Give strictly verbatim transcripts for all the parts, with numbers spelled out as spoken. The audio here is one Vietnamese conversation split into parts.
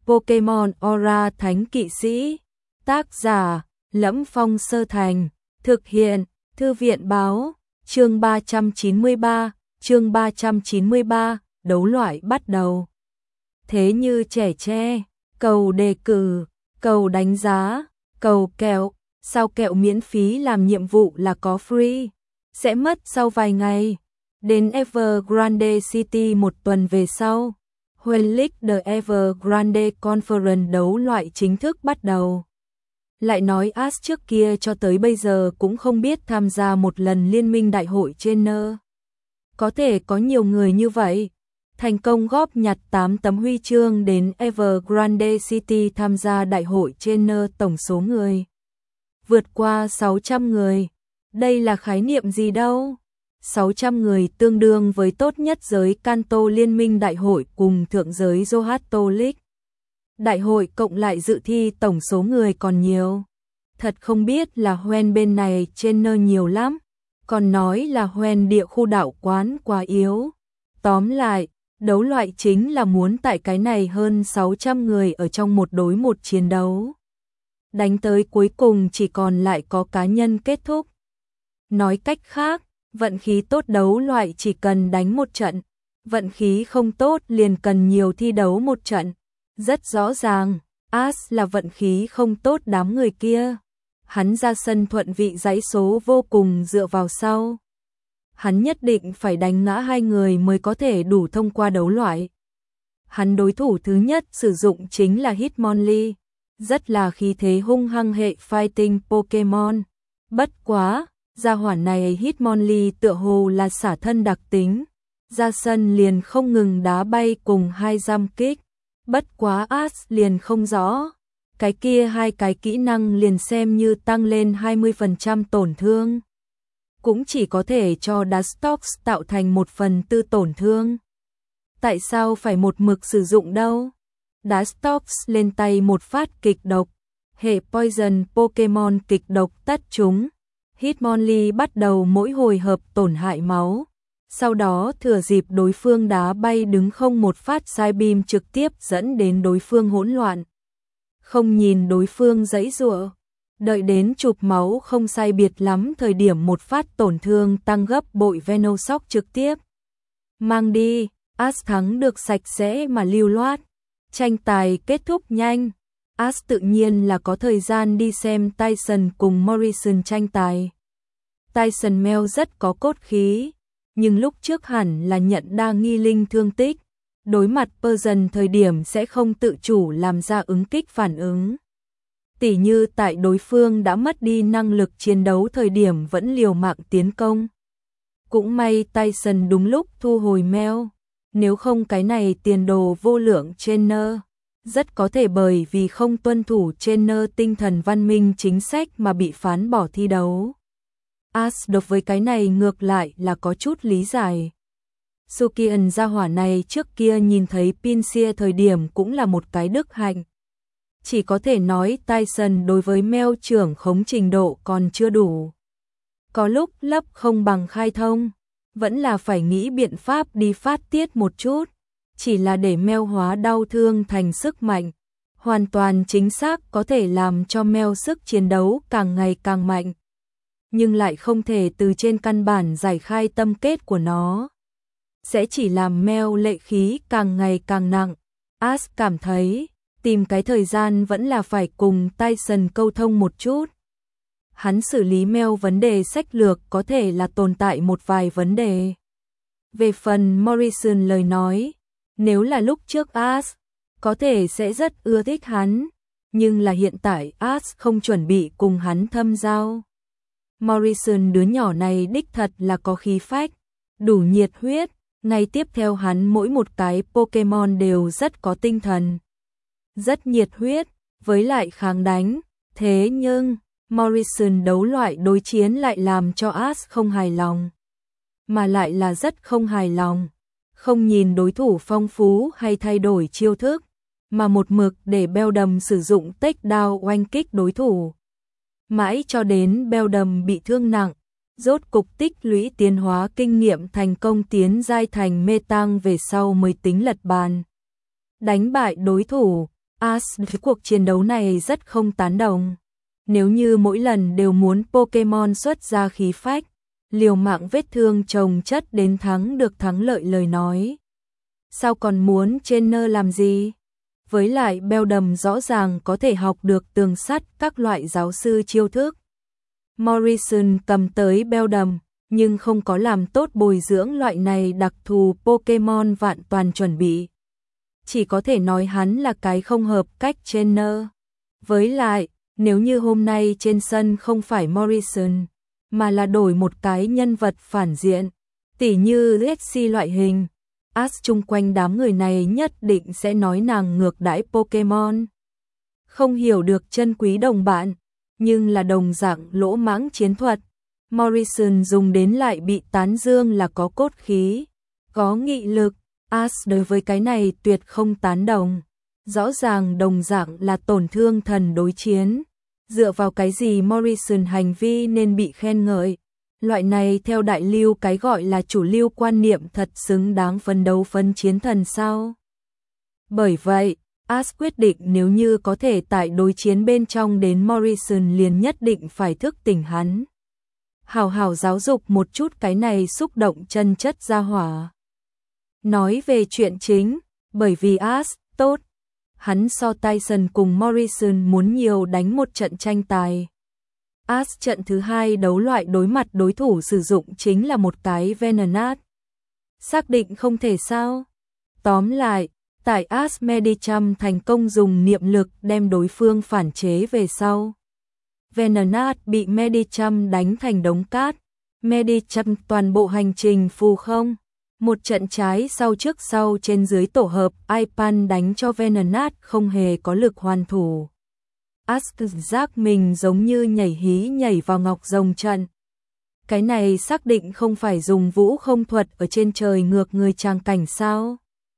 Pokemon Aura Thánh Kỵ Sĩ. Tác giả: Lẫm Phong Sơ Thành. Thực hiện: Thư viện báo. Chương ba trăm chín mươi ba, chương ba trăm chín mươi ba, đấu loại bắt đầu. Thế như trẻ tre, cầu đề cử, cầu đánh giá, cầu kẹo, sao kẹo miễn phí làm nhiệm vụ là có free, sẽ mất sau vài ngày. Đến Evergrande City một tuần về sau, When League the Evergrande Conference đấu loại chính thức bắt đầu. Lại nói Ash trước kia cho tới bây giờ cũng không biết tham gia một lần liên minh đại hội trainer. Có thể có nhiều người như vậy, thành công góp nhặt tám tấm huy chương đến Evergrande City tham gia đại hội trainer tổng số người vượt qua sáu trăm người. Đây là khái niệm gì đâu? sáu trăm người tương đương với tốt nhất giới Kanto liên minh đại hội cùng thượng giới Johto League đại hội cộng lại dự thi tổng số người còn nhiều. Thật không biết là Hoenn bên này trainer nhiều lắm, còn nói là Hoenn địa khu đạo quán quá yếu. Tóm lại, đấu loại chính là muốn tại cái này hơn sáu trăm người ở trong một đối một chiến đấu. Đánh tới cuối cùng chỉ còn lại có cá nhân kết thúc. Nói cách khác, vận khí tốt đấu loại chỉ cần đánh một trận, vận khí không tốt liền cần nhiều thi đấu một trận. Rất rõ ràng, Ash là vận khí không tốt đám người kia. Hắn ra sân thuận vị dãy số vô cùng dựa vào sau. Hắn nhất định phải đánh ngã hai người mới có thể đủ thông qua đấu loại. Hắn đối thủ thứ nhất sử dụng chính là Hitmonlee, rất là khí thế hung hăng hệ fighting Pokemon. Bất quá, gia hỏa này Hitmonlee tựa hồ là xả thân đặc tính, ra sân liền không ngừng đá bay cùng hai giam kích. Bất quá Ash liền không rõ, cái kia hai cái kỹ năng liền xem như tăng lên hai mươi phần trăm tổn thương, cũng chỉ có thể cho Dustox tạo thành một phần tư tổn thương. Tại sao phải một mực sử dụng đâu? Dustox lên tay một phát kịch độc, hệ Poison Pokemon kịch độc tất chúng. Hitmonlee bắt đầu mỗi hồi hợp tổn hại máu. Sau đó thừa dịp đối phương đá bay đứng không một phát sai beam trực tiếp dẫn đến đối phương hỗn loạn. Không nhìn đối phương giãy giụa, đợi đến chụp máu không sai biệt lắm thời điểm một phát tổn thương tăng gấp bội Venoshock trực tiếp mang đi. Ash thắng được sạch sẽ mà lưu loát. Tranh tài kết thúc nhanh. Ash tự nhiên là có thời gian đi xem Tyson cùng Morrison tranh tài. Tyson Mel rất có cốt khí, nhưng lúc trước hẳn là nhận đa nghi linh thương tích, đối mặt Persian thời điểm sẽ không tự chủ làm ra ứng kích phản ứng. Tỉ như tại đối phương đã mất đi năng lực chiến đấu thời điểm vẫn liều mạng tiến công. Cũng may Tyson đúng lúc thu hồi Mel, nếu không cái này tiền đồ vô lượng trainer, rất có thể bởi vì không tuân thủ trainer tinh thần văn minh chính sách mà bị phán bỏ thi đấu. Ash đối với cái này ngược lại là có chút lý giải. Sukian gia hỏa này trước kia nhìn thấy Pinsir thời điểm cũng là một cái đức hạnh. Chỉ có thể nói Tyson đối với Mel trưởng khống trình độ còn chưa đủ. Có lúc lấp không bằng khai thông, vẫn là phải nghĩ biện pháp đi phát tiết một chút, chỉ là để Mel hóa đau thương thành sức mạnh, hoàn toàn chính xác có thể làm cho Mel sức chiến đấu càng ngày càng mạnh, nhưng lại không thể từ trên căn bản giải khai tâm kết của nó, sẽ chỉ làm Mel lệ khí càng ngày càng nặng. Ash cảm thấy tìm cái thời gian vẫn là phải cùng Tyson câu thông một chút. Hắn xử lý Mel vấn đề sách lược có thể là tồn tại một vài vấn đề. Về phần Morrison lời nói, nếu là lúc trước Ash, có thể sẽ rất ưa thích hắn, nhưng là hiện tại Ash không chuẩn bị cùng hắn thâm giao. Morrison đứa nhỏ này đích thật là có khí phách, đủ nhiệt huyết, ngay tiếp theo hắn mỗi một cái Pokemon đều rất có tinh thần, rất nhiệt huyết, với lại kháng đánh. Thế nhưng, Morrison đấu loại đối chiến lại làm cho Ash không hài lòng, mà lại là rất không hài lòng. Không nhìn đối thủ phong phú hay thay đổi chiêu thức, mà một mực để Beldum sử dụng takedown oanh kích đối thủ. Mãi cho đến Beldum bị thương nặng, rốt cục tích lũy tiến hóa kinh nghiệm thành công tiến giai thành mê tang về sau mới tính lật bàn. Đánh bại đối thủ, Ash với cuộc chiến đấu này rất không tán đồng. Nếu như mỗi lần đều muốn Pokemon xuất ra khí phách, liều mạng vết thương chồng chất đến thắng được thắng lợi lời nói, sao còn muốn trainer làm gì? Với lại Beldum rõ ràng có thể học được tường sắt các loại giáo sư chiêu thức. Morrison cầm tới Beldum, nhưng không có làm tốt bồi dưỡng loại này đặc thù Pokemon vạn toàn chuẩn bị. Chỉ có thể nói hắn là cái không hợp cách trainer. Với lại, nếu như hôm nay trên sân không phải Morrison, mà là đổi một cái nhân vật phản diện, tỉ như Lexi loại hình, Ash chung quanh đám người này nhất định sẽ nói nàng ngược đãi Pokemon. Không hiểu được chân quý đồng bạn, nhưng là đồng dạng lỗ mãng chiến thuật. Morrison dùng đến lại bị tán dương là có cốt khí, có nghị lực. Ash đối với cái này tuyệt không tán đồng. Rõ ràng đồng dạng là tổn thương thần đối chiến. Dựa vào cái gì Morrison hành vi nên bị khen ngợi? Loại này theo đại lưu cái gọi là chủ lưu quan niệm thật xứng đáng phấn đấu phân chiến thần sao? Bởi vậy, Ash quyết định nếu như có thể tại đối chiến bên trong đến Morrison liền nhất định phải thức tỉnh hắn. Hào hào giáo dục một chút cái này xúc động chân chất ra hỏa. Nói về chuyện chính, bởi vì Ash tốt, hắn so Tyson cùng Morrison muốn nhiều đánh một trận tranh tài. Ash trận thứ hai đấu loại đối mặt đối thủ sử dụng chính là một cái Venonat. Xác định không thể sao? Tóm lại, tại Ash Medicham thành công dùng niệm lực đem đối phương phản chế về sau. Venonat bị Medicham đánh thành đống cát. Medicham toàn bộ hành trình phù không. Một trận trái sau trước sau trên dưới tổ hợp Ipan đánh cho Venonat không hề có lực hoàn thủ. Ash giác mình giống như nhảy hí nhảy vào ngọc rồng trận. Cái này xác định không phải dùng vũ không thuật ở trên trời ngược người tràng cảnh sao.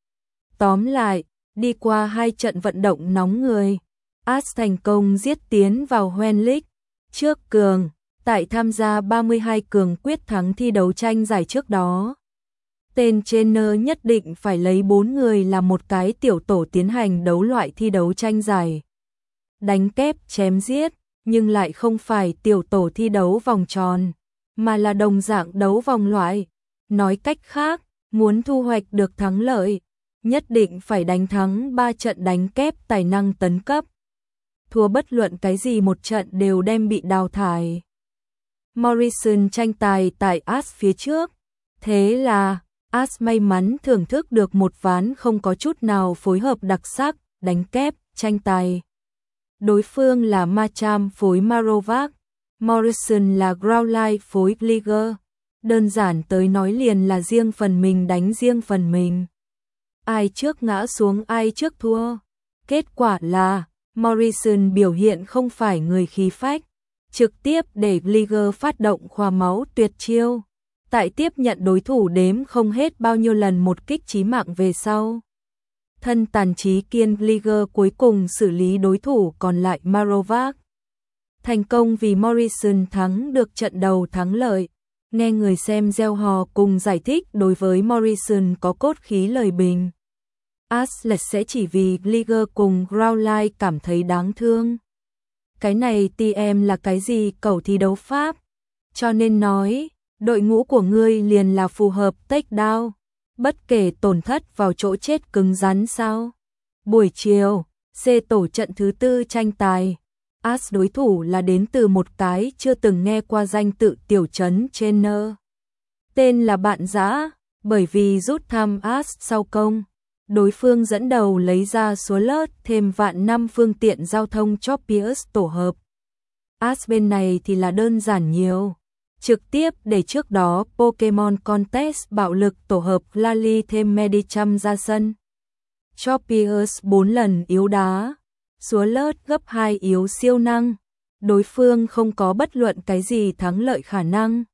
Tóm lại, đi qua hai trận vận động nóng người, Ash thành công giết tiến vào Hoenn League. Trước cường, tại tham gia ba mươi hai cường quyết thắng thi đấu tranh giải trước đó. Tên trainer nhất định phải lấy bốn người làm một cái tiểu tổ tiến hành đấu loại thi đấu tranh giải. Đánh kép chém giết, nhưng lại không phải tiểu tổ thi đấu vòng tròn, mà là đồng dạng đấu vòng loại. Nói cách khác, muốn thu hoạch được thắng lợi, nhất định phải đánh thắng ba trận đánh kép tài năng tấn cấp. Thua bất luận cái gì một trận đều đem bị đào thải. Morrison tranh tài tại Ash phía trước, thế là Ash may mắn thưởng thức được một ván không có chút nào phối hợp đặc sắc, đánh kép, tranh tài. Đối phương là Machamp phối Marowak, Morrison là Growlithe phối Gligar. Đơn giản tới nói liền là riêng phần mình đánh riêng phần mình. Ai trước ngã xuống ai trước thua. Kết quả là Morrison biểu hiện không phải người khí phách, trực tiếp để Gligar phát động khóa máu tuyệt chiêu. Tại tiếp nhận đối thủ đếm không hết bao nhiêu lần một kích chí mạng về sau. Thân tàn trí kiên Gligar cuối cùng xử lý đối thủ còn lại Marowak. Thành công vì Morrison thắng được trận đầu thắng lợi. Nghe người xem reo hò cùng giải thích đối với Morrison có cốt khí lời bình. Ash sẽ chỉ vì Gligar cùng Growlithe cảm thấy đáng thương. Cái này tê em là cái gì cầu thi đấu pháp? Cho nên nói, đội ngũ của ngươi liền là phù hợp takedown, bất kể tổn thất vào chỗ chết cứng rắn sao. Buổi chiều, C tổ trận thứ tư tranh tài. Ash đối thủ là đến từ một cái chưa từng nghe qua danh tự tiểu trấn trainer. Tên là Bạn Dã, bởi vì rút thăm Ash sau công. Đối phương dẫn đầu lấy ra số lớt thêm vạn năm phương tiện giao thông Choppius tổ hợp. Ash bên này thì là đơn giản nhiều. Trực tiếp để trước đó Pokemon Contest bạo lực tổ hợp Lally thêm Medicham ra sân. Choppius bốn lần yếu đá. Số lớt gấp hai yếu siêu năng. Đối phương không có bất luận cái gì thắng lợi khả năng.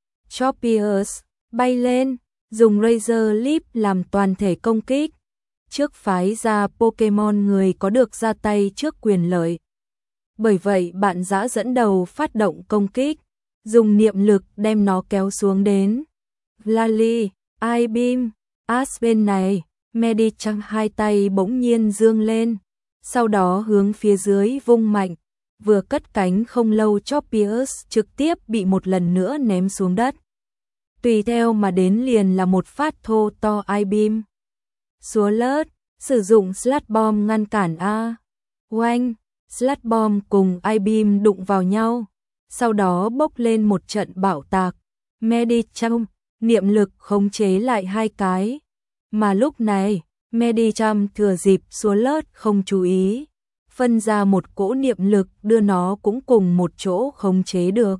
Choppius bay lên, dùng Razor Leaf làm toàn thể công kích. Trước phái ra Pokemon người có được ra tay trước quyền lợi. Bởi vậy Bạn Dã dẫn đầu phát động công kích, dùng niệm lực đem nó kéo xuống đến. Lally, I-Beam, Ash bên này, Medicham hai tay bỗng nhiên dương lên. sau đó hướng phía dưới vung mạnh, vừa cất cánh không lâu Choppius trực tiếp bị một lần nữa ném xuống đất. Tùy theo mà đến liền là một phát thô to I-beam. Swallow sử dụng Sludge Bomb ngăn cản A. Oanh, Sludge Bomb cùng I-beam đụng vào nhau, sau đó bốc lên một trận bạo tạc. Medicham, niệm lực khống chế lại hai cái. Mà lúc này, Medicham thừa dịp Swallow không chú ý, phân ra một cỗ niệm lực đưa nó cũng cùng một chỗ khống chế được.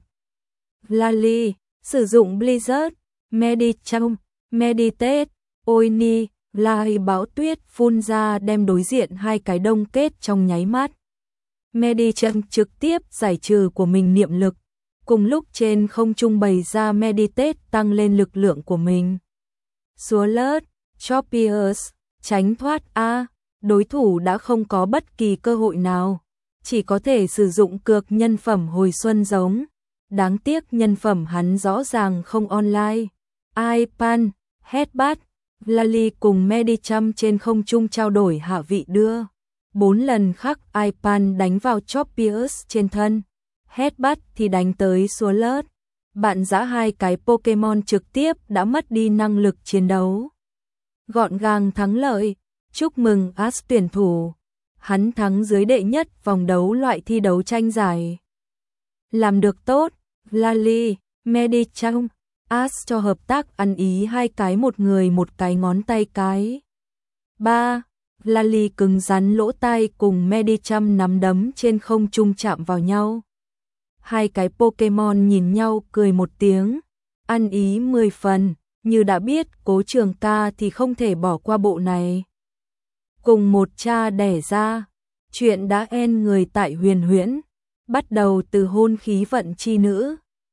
Lali, sử dụng Blizzard, Medicham, Meditate, Oni, Lai bão tuyết phun ra đem đối diện hai cái đông kết trong nháy mắt. Medicham trực tiếp giải trừ của mình niệm lực, cùng lúc trên không trung bày ra Meditate tăng lên lực lượng của mình. Swallow, Choppius, tránh thoát A, đối thủ đã không có bất kỳ cơ hội nào, chỉ có thể sử dụng cược nhân phẩm hồi xuân giống. Đáng tiếc nhân phẩm hắn rõ ràng không online. I-Pan, Headbutt, Lali cùng Medicham trên không trung trao đổi hạ vị đưa. Bốn lần khắc I-Pan đánh vào Choppius trên thân, Headbutt thì đánh tới Swallow. Bạn giã hai cái Pokemon trực tiếp đã mất đi năng lực chiến đấu. Gọn gàng thắng lợi, chúc mừng Ash tuyển thủ. Hắn thắng dưới đệ nhất vòng đấu loại thi đấu tranh giải. Làm được tốt, Lali, Medicham, Ash cho hợp tác ăn ý hai cái một người một cái ngón tay cái. ba. Lali cứng rắn lỗ tai cùng Medicham nắm đấm trên không trung chạm vào nhau. Hai cái Pokemon nhìn nhau cười một tiếng, ăn ý mười phần, như đã biết Cố Trường Ca thì không thể bỏ qua bộ này. Cùng một cha đẻ ra, chuyện đã end người tại Huyền Huyễn, bắt đầu từ hôn khí vận chi nữ.